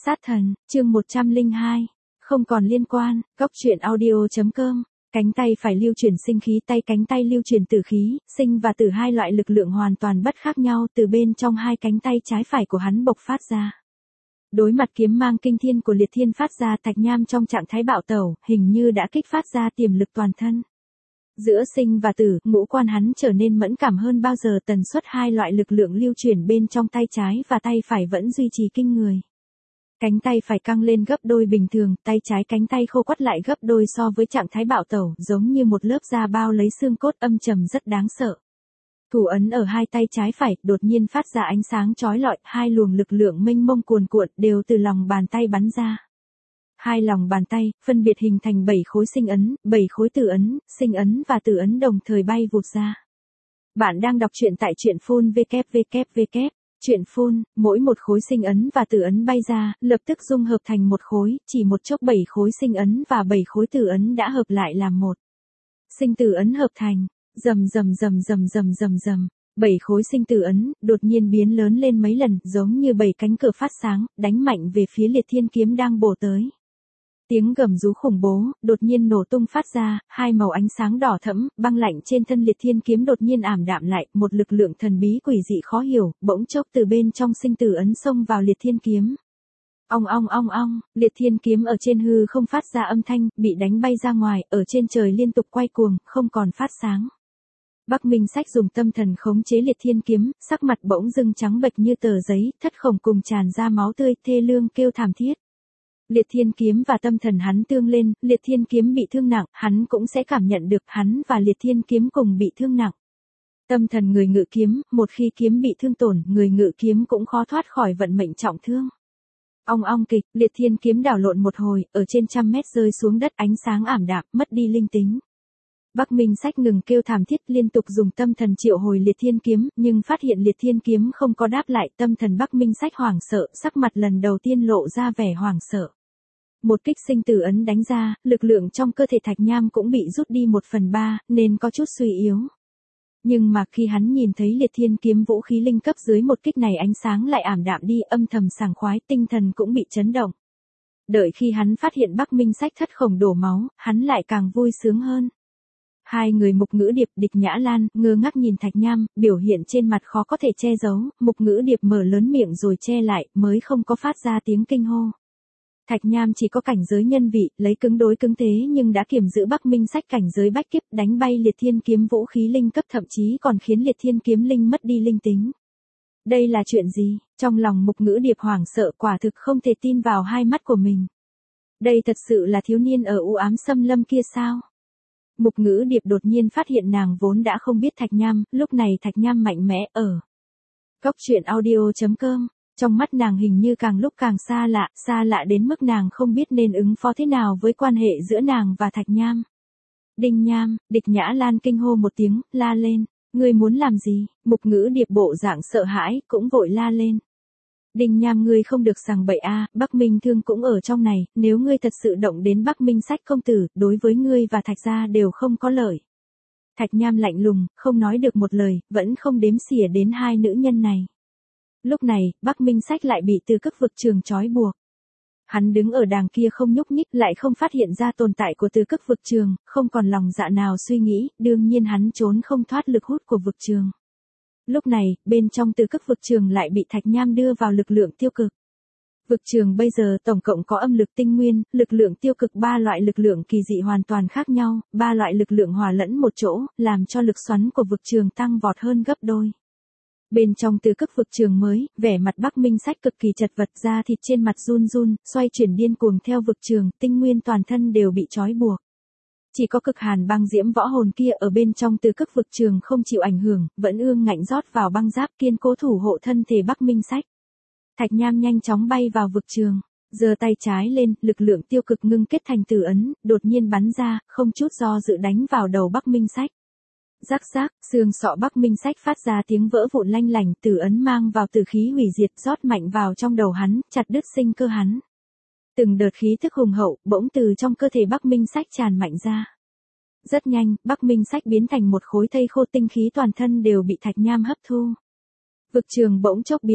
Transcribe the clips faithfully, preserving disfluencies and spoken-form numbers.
Sát thần, chương một trăm lẻ hai. Không còn liên quan, góc truyện audio.com. Cánh tay phải lưu chuyển sinh khí, tay cánh tay lưu chuyển tử khí, sinh và tử hai loại lực lượng hoàn toàn bất khác nhau từ bên trong hai cánh tay trái phải của hắn bộc phát ra. Đối mặt kiếm mang kinh thiên của Liệt Thiên phát ra, Thạch Nham trong trạng thái bạo tẩu, hình như đã kích phát ra tiềm lực toàn thân. Giữa sinh và tử, ngũ quan hắn trở nên mẫn cảm hơn bao giờ, tần suất hai loại lực lượng lưu chuyển bên trong tay trái và tay phải vẫn duy trì kinh người. Cánh tay phải căng lên gấp đôi bình thường, tay trái cánh tay khô quắt lại gấp đôi so với trạng thái bạo tẩu, giống như một lớp da bao lấy xương cốt, âm trầm rất đáng sợ. Thủ ấn ở hai tay trái phải đột nhiên phát ra ánh sáng chói lọi, hai luồng lực lượng mênh mông cuồn cuộn đều từ lòng bàn tay bắn ra. Hai lòng bàn tay phân biệt hình thành bảy khối sinh ấn, bảy khối tử ấn, sinh ấn và tử ấn đồng thời bay vụt ra. Bạn đang đọc truyện tại truyện phun vê vê vê vê. Truyện phun, mỗi một khối sinh ấn và tử ấn bay ra, lập tức dung hợp thành một khối, chỉ một chốc bảy khối sinh ấn và bảy khối tử ấn đã hợp lại làm một. Sinh tử ấn hợp thành, rầm rầm rầm rầm rầm rầm rầm, bảy khối sinh tử ấn đột nhiên biến lớn lên mấy lần, giống như bảy cánh cửa phát sáng, đánh mạnh về phía Liệt Thiên kiếm đang bổ tới. Tiếng gầm rú khủng bố đột nhiên nổ tung phát ra, hai màu ánh sáng đỏ thẫm, băng lạnh trên thân Liệt Thiên kiếm đột nhiên ảm đạm lại, một lực lượng thần bí quỷ dị khó hiểu, bỗng chốc từ bên trong sinh tử ấn xông vào Liệt Thiên kiếm. Ong ong ong ong, Liệt Thiên kiếm ở trên hư không phát ra âm thanh, bị đánh bay ra ngoài, ở trên trời liên tục quay cuồng, không còn phát sáng. Bắc Minh Sách dùng tâm thần khống chế Liệt Thiên kiếm, sắc mặt bỗng dưng trắng bệch như tờ giấy, thất khổng cùng tràn ra máu tươi, thê lương kêu thảm thiết. Liệt Thiên kiếm và tâm thần hắn tương lên, Liệt Thiên kiếm bị thương nặng, hắn cũng sẽ cảm nhận được hắn và Liệt Thiên kiếm cùng bị thương nặng. Tâm thần người ngự kiếm, một khi kiếm bị thương tổn, người ngự kiếm cũng khó thoát khỏi vận mệnh trọng thương. Ong ong kịch, Liệt Thiên kiếm đảo lộn một hồi, ở trên trăm mét rơi xuống đất, ánh sáng ảm đạm, mất đi linh tính. Bắc Minh Sách ngừng kêu thảm thiết, liên tục dùng tâm thần triệu hồi Liệt Thiên kiếm, nhưng phát hiện Liệt Thiên kiếm không có đáp lại, tâm thần Bắc Minh Sách hoảng sợ, sắc mặt lần đầu tiên lộ ra vẻ hoảng sợ. Một kích sinh tử ấn đánh ra, lực lượng trong cơ thể Thạch Nham cũng bị rút đi một phần ba, nên có chút suy yếu. Nhưng mà khi hắn nhìn thấy Liệt Thiên kiếm vũ khí linh cấp dưới một kích này, ánh sáng lại ảm đạm đi, âm thầm sảng khoái, tinh thần cũng bị chấn động. Đợi khi hắn phát hiện Bắc Minh Sách thất khổng đổ máu, hắn lại càng vui sướng hơn. Hai người Mục Ngữ Điệp, Địch Nhã Lan, ngơ ngác nhìn Thạch Nham, biểu hiện trên mặt khó có thể che giấu, Mục Ngữ Điệp mở lớn miệng rồi che lại, mới không có phát ra tiếng kinh hô. Thạch Nham chỉ có cảnh giới nhân vị, lấy cứng đối cứng thế nhưng đã kiềm giữ Bắc Minh Sách cảnh giới bách kiếp, đánh bay Liệt Thiên kiếm vũ khí linh cấp, thậm chí còn khiến Liệt Thiên kiếm linh mất đi linh tính. Đây là chuyện gì? Trong lòng Mục Ngữ Điệp hoảng sợ, quả thực không thể tin vào hai mắt của mình. Đây thật sự là thiếu niên ở u ám xâm lâm kia sao? Mục Ngữ Điệp đột nhiên phát hiện nàng vốn đã không biết Thạch Nham, lúc này Thạch Nham mạnh mẽ ở góc truyện audio.com. Trong mắt nàng hình như càng lúc càng xa lạ, xa lạ đến mức nàng không biết nên ứng phó thế nào với quan hệ giữa nàng và Thạch Nham. Đinh Nham, Địch Nhã Lan kinh hô một tiếng, la lên, ngươi muốn làm gì? Mục Ngữ Điệp bộ dạng sợ hãi, cũng vội la lên. Đinh Nham, ngươi không được sằng bậy a, Bắc Minh Thương cũng ở trong này, nếu ngươi thật sự động đến Bắc Minh Sách công tử, đối với ngươi và Thạch gia đều không có lợi. Thạch Nham lạnh lùng, không nói được một lời, vẫn không đếm xỉa đến hai nữ nhân này. Lúc này, Bắc Minh Sách lại bị Từ Cực vực trường trói buộc. Hắn đứng ở đàng kia không nhúc nhích, lại không phát hiện ra tồn tại của Từ Cực vực trường, không còn lòng dạ nào suy nghĩ, đương nhiên hắn trốn không thoát lực hút của vực trường. Lúc này, bên trong Từ Cực vực trường lại bị Thạch Nham đưa vào lực lượng tiêu cực. Vực trường bây giờ tổng cộng có âm lực tinh nguyên, lực lượng tiêu cực, ba loại lực lượng kỳ dị hoàn toàn khác nhau, ba loại lực lượng hòa lẫn một chỗ, làm cho lực xoắn của vực trường tăng vọt hơn gấp đôi. Bên trong Từ Cực vực trường mới, vẻ mặt Bắc Minh Sách cực kỳ chật vật, da thịt trên mặt run run, xoay chuyển điên cuồng theo vực trường, tinh nguyên toàn thân đều bị trói buộc. Chỉ có cực hàn băng diễm võ hồn kia ở bên trong Từ Cực vực trường không chịu ảnh hưởng, vẫn ương ngạnh rót vào băng giáp, kiên cố thủ hộ thân thể Bắc Minh Sách. Thạch Nham nhanh chóng bay vào vực trường, giơ tay trái lên, lực lượng tiêu cực ngưng kết thành tử ấn, đột nhiên bắn ra, không chút do dự đánh vào đầu Bắc Minh Sách. Rắc rắc, xương sọ Bắc Minh Sách phát ra tiếng vỡ vụn lanh lảnh, tử ấn mang vào tử khí hủy diệt rót mạnh vào trong đầu hắn, chặt đứt sinh cơ hắn. Từng đợt khí thức hùng hậu, bỗng từ trong cơ thể Bắc Minh Sách tràn mạnh ra. Rất nhanh, Bắc Minh Sách biến thành một khối thây khô, tinh khí toàn thân đều bị Thạch Nham hấp thu. Vực trường bỗng chốc biến mất,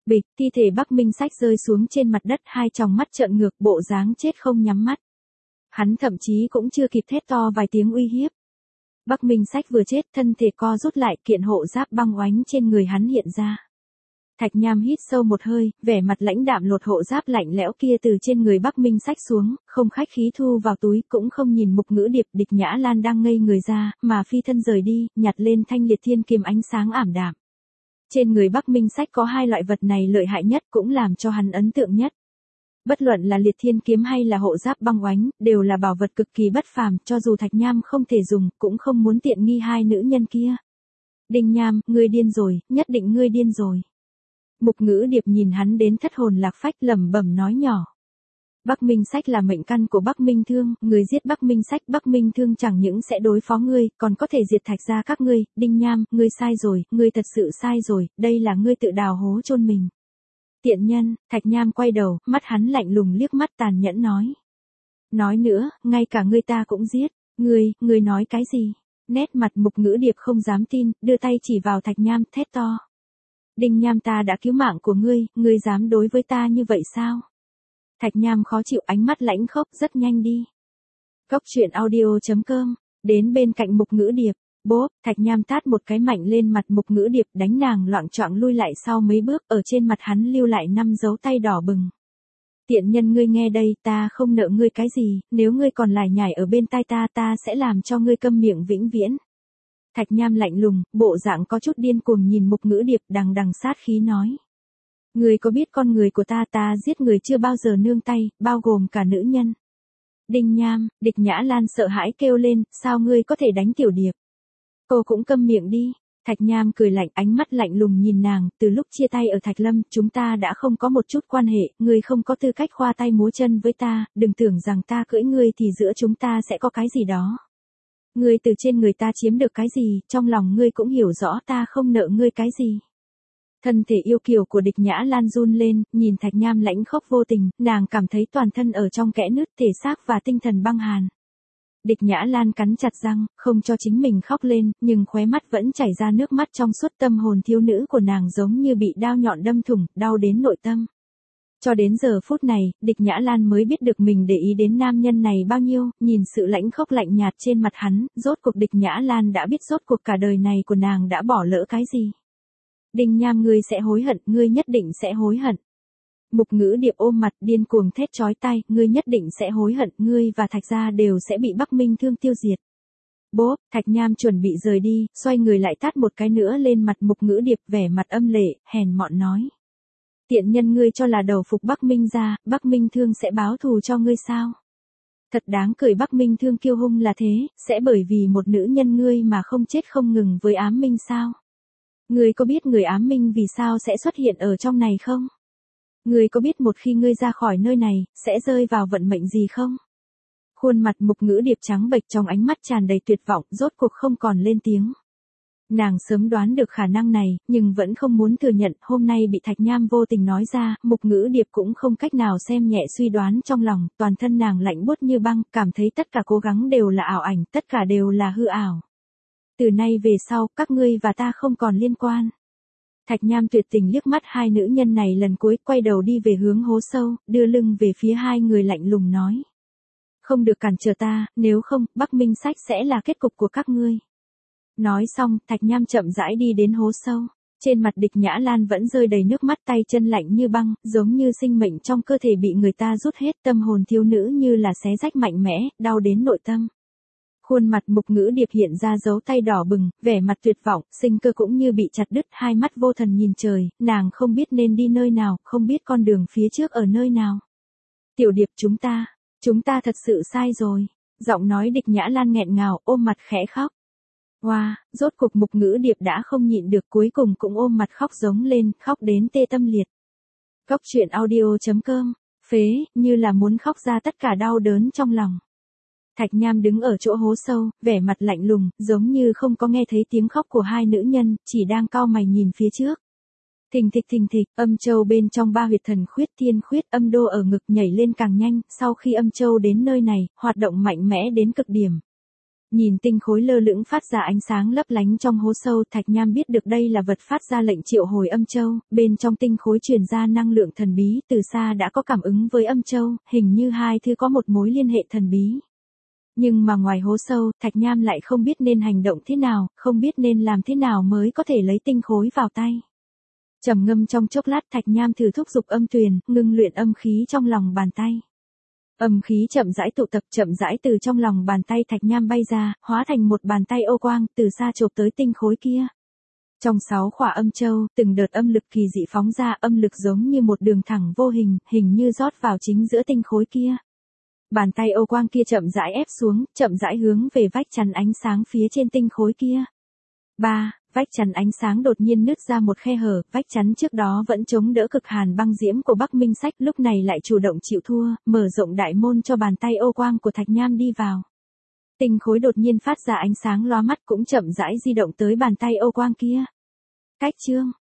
Bịch, thi thể Bắc Minh Sách rơi xuống trên mặt đất, hai tròng mắt trợn ngược, bộ dáng chết không nhắm mắt. Hắn thậm chí cũng chưa kịp thét to vài tiếng uy hiếp. Bắc Minh Sách vừa chết, thân thể co rút lại, kiện hộ giáp băng oánh trên người hắn hiện ra. Thạch Nham hít sâu một hơi, vẻ mặt lãnh đạm lột hộ giáp lạnh lẽo kia từ trên người Bắc Minh Sách xuống, không khách khí thu vào túi, cũng không nhìn Mục Ngữ Điệp. Địch Nhã Lan đang ngây người ra, mà phi thân rời đi, nhặt lên thanh liệt thiên kiếm ánh sáng ảm đạm. Trên người Bắc Minh Sách có hai loại vật này lợi hại nhất, cũng làm cho hắn ấn tượng nhất. Bất luận là liệt thiên kiếm hay là hộ giáp băng oánh, đều là bảo vật cực kỳ bất phàm, cho dù Thạch Nham không thể dùng, cũng không muốn tiện nghi hai nữ nhân kia. Đinh Nham, ngươi điên rồi, nhất định ngươi điên rồi. Mục Ngữ Điệp nhìn hắn đến thất hồn lạc phách, lẩm bẩm nói nhỏ. Bắc Minh Sách là mệnh căn của Bắc Minh Thương, người giết Bắc Minh Sách, Bắc Minh Thương chẳng những sẽ đối phó ngươi, còn có thể diệt Thạch gia các ngươi. Đinh Nham, ngươi sai rồi, ngươi thật sự sai rồi, đây là ngươi tự đào hố chôn mình. Tiện nhân. Thạch Nham quay đầu, mắt hắn lạnh lùng liếc mắt tàn nhẫn nói. Nói nữa, ngay cả ngươi ta cũng giết. Ngươi, ngươi nói cái gì? Nét mặt Mục Ngữ Điệp không dám tin, đưa tay chỉ vào Thạch Nham, thét to. Đinh Nham, ta đã cứu mạng của ngươi, ngươi dám đối với ta như vậy sao? Thạch Nham khó chịu, ánh mắt lãnh khốc, rất nhanh đi. Cốc truyện audio chấm com, đến bên cạnh Mục Ngữ Điệp. Bốp, Thạch Nham tát một cái mạnh lên mặt Mục Ngữ Điệp, đánh nàng loạng choạng lui lại sau mấy bước, ở trên mặt hắn lưu lại năm dấu tay đỏ bừng. Tiện nhân, ngươi nghe đây, ta không nợ ngươi cái gì, nếu ngươi còn lải nhải ở bên tai ta, ta sẽ làm cho ngươi câm miệng vĩnh viễn. Thạch Nham lạnh lùng, bộ dạng có chút điên cuồng nhìn Mục Ngữ Điệp, đằng đằng sát khí nói. Ngươi có biết con người của ta, ta giết người chưa bao giờ nương tay, bao gồm cả nữ nhân. Đinh Nham, Địch Nhã Lan sợ hãi kêu lên, sao ngươi có thể đánh Tiểu Điệp? Cô cũng câm miệng đi. Thạch Nham cười lạnh, ánh mắt lạnh lùng nhìn nàng, từ lúc chia tay ở Thạch Lâm, chúng ta đã không có một chút quan hệ, ngươi không có tư cách khoa tay múa chân với ta, đừng tưởng rằng ta cưỡi ngươi thì giữa chúng ta sẽ có cái gì đó. Ngươi từ trên người ta chiếm được cái gì, trong lòng ngươi cũng hiểu rõ ta không nợ ngươi cái gì. Thân thể yêu kiều của Địch Nhã Lan run lên, nhìn Thạch Nham lãnh khốc vô tình, nàng cảm thấy toàn thân ở trong kẽ nứt, thể xác và tinh thần băng hàn. Địch Nhã Lan cắn chặt răng, không cho chính mình khóc lên, nhưng khóe mắt vẫn chảy ra nước mắt, trong suốt tâm hồn thiếu nữ của nàng giống như bị đao nhọn đâm thủng, đau đến nội tâm. Cho đến giờ phút này, Địch Nhã Lan mới biết được mình để ý đến nam nhân này bao nhiêu, nhìn sự lãnh khốc lạnh nhạt trên mặt hắn, rốt cuộc Địch Nhã Lan đã biết rốt cuộc cả đời này của nàng đã bỏ lỡ cái gì. Đinh Nham, ngươi sẽ hối hận, ngươi nhất định sẽ hối hận. Mục Ngữ Điệp ôm mặt điên cuồng thét chói tai, ngươi nhất định sẽ hối hận, ngươi và Thạch gia đều sẽ bị Bắc Minh Thương tiêu diệt. Bốp, Thạch Nham chuẩn bị rời đi, xoay người lại tát một cái nữa lên mặt Mục Ngữ Điệp, vẻ mặt âm lệ, hèn mọn nói. Tiện nhân, ngươi cho là đầu phục Bắc Minh gia, Bắc Minh Thương sẽ báo thù cho ngươi sao? Thật đáng cười, Bắc Minh Thương kiêu hung là thế, sẽ bởi vì một nữ nhân ngươi mà không chết không ngừng với ám minh sao? Ngươi có biết người ám minh vì sao sẽ xuất hiện ở trong này không? Ngươi có biết một khi ngươi ra khỏi nơi này, sẽ rơi vào vận mệnh gì không? Khuôn mặt Mục Ngữ Điệp trắng bệch, trong ánh mắt tràn đầy tuyệt vọng, rốt cuộc không còn lên tiếng. Nàng sớm đoán được khả năng này, nhưng vẫn không muốn thừa nhận, hôm nay bị Thạch Nham vô tình nói ra, Mục Ngữ Điệp cũng không cách nào xem nhẹ suy đoán trong lòng, toàn thân nàng lạnh buốt như băng, cảm thấy tất cả cố gắng đều là ảo ảnh, tất cả đều là hư ảo. Từ nay về sau, các ngươi và ta không còn liên quan. Thạch Nham tuyệt tình liếc mắt hai nữ nhân này lần cuối, quay đầu đi về hướng hố sâu, đưa lưng về phía hai người lạnh lùng nói. Không được cản trở ta, nếu không, Bắc Minh Sách sẽ là kết cục của các ngươi. Nói xong, Thạch Nham chậm rãi đi đến hố sâu. Trên mặt Địch Nhã Lan vẫn rơi đầy nước mắt, tay chân lạnh như băng, giống như sinh mệnh trong cơ thể bị người ta rút hết, tâm hồn thiếu nữ như là xé rách mạnh mẽ, đau đến nội tâm. Khuôn mặt Mục Ngữ Điệp hiện ra dấu tay đỏ bừng, vẻ mặt tuyệt vọng, sinh cơ cũng như bị chặt đứt, hai mắt vô thần nhìn trời, nàng không biết nên đi nơi nào, không biết con đường phía trước ở nơi nào. Tiểu Điệp, chúng ta, chúng ta thật sự sai rồi. Giọng nói Địch Nhã Lan nghẹn ngào, ôm mặt khẽ khóc. Wow, rốt cuộc Mục Ngữ Điệp đã không nhịn được, cuối cùng cũng ôm mặt khóc giống lên, khóc đến tê tâm liệt. Cốc truyện audio chấm com, phế, như là muốn khóc ra tất cả đau đớn trong lòng. Thạch Nham đứng ở chỗ hố sâu, vẻ mặt lạnh lùng, giống như không có nghe thấy tiếng khóc của hai nữ nhân, chỉ đang cau mày nhìn phía trước. Thình thịch thình thịch, âm châu bên trong ba huyệt thần khuyết thiên khuyết âm đô ở ngực nhảy lên càng nhanh, sau khi âm châu đến nơi này, hoạt động mạnh mẽ đến cực điểm. Nhìn tinh khối lơ lửng phát ra ánh sáng lấp lánh trong hố sâu, Thạch Nham biết được đây là vật phát ra lệnh triệu hồi âm châu, bên trong tinh khối truyền ra năng lượng thần bí, từ xa đã có cảm ứng với âm châu, hình như hai thứ có một mối liên hệ thần bí. Nhưng mà ngoài hố sâu, Thạch Nham lại không biết nên hành động thế nào, không biết nên làm thế nào mới có thể lấy tinh khối vào tay. Trầm ngâm trong chốc lát, Thạch Nham thử thúc giục âm tuyền, ngưng luyện âm khí trong lòng bàn tay. Âm khí chậm rãi tụ tập, chậm rãi từ trong lòng bàn tay Thạch Nham bay ra, hóa thành một bàn tay ô quang, từ xa chộp tới tinh khối kia. Trong sáu khỏa âm châu, từng đợt âm lực kỳ dị phóng ra, âm lực giống như một đường thẳng vô hình, hình như rót vào chính giữa tinh khối kia. Bàn tay ô quang kia chậm rãi ép xuống, chậm rãi hướng về vách chắn ánh sáng phía trên tinh khối kia. ba. Vách chắn ánh sáng đột nhiên nứt ra một khe hở, vách chắn trước đó vẫn chống đỡ cực hàn băng diễm của Bắc Minh Sách, lúc này lại chủ động chịu thua, mở rộng đại môn cho bàn tay ô quang của Thạch Nham đi vào. Tinh khối đột nhiên phát ra ánh sáng lóa mắt, cũng chậm rãi di động tới bàn tay ô quang kia. Cách chương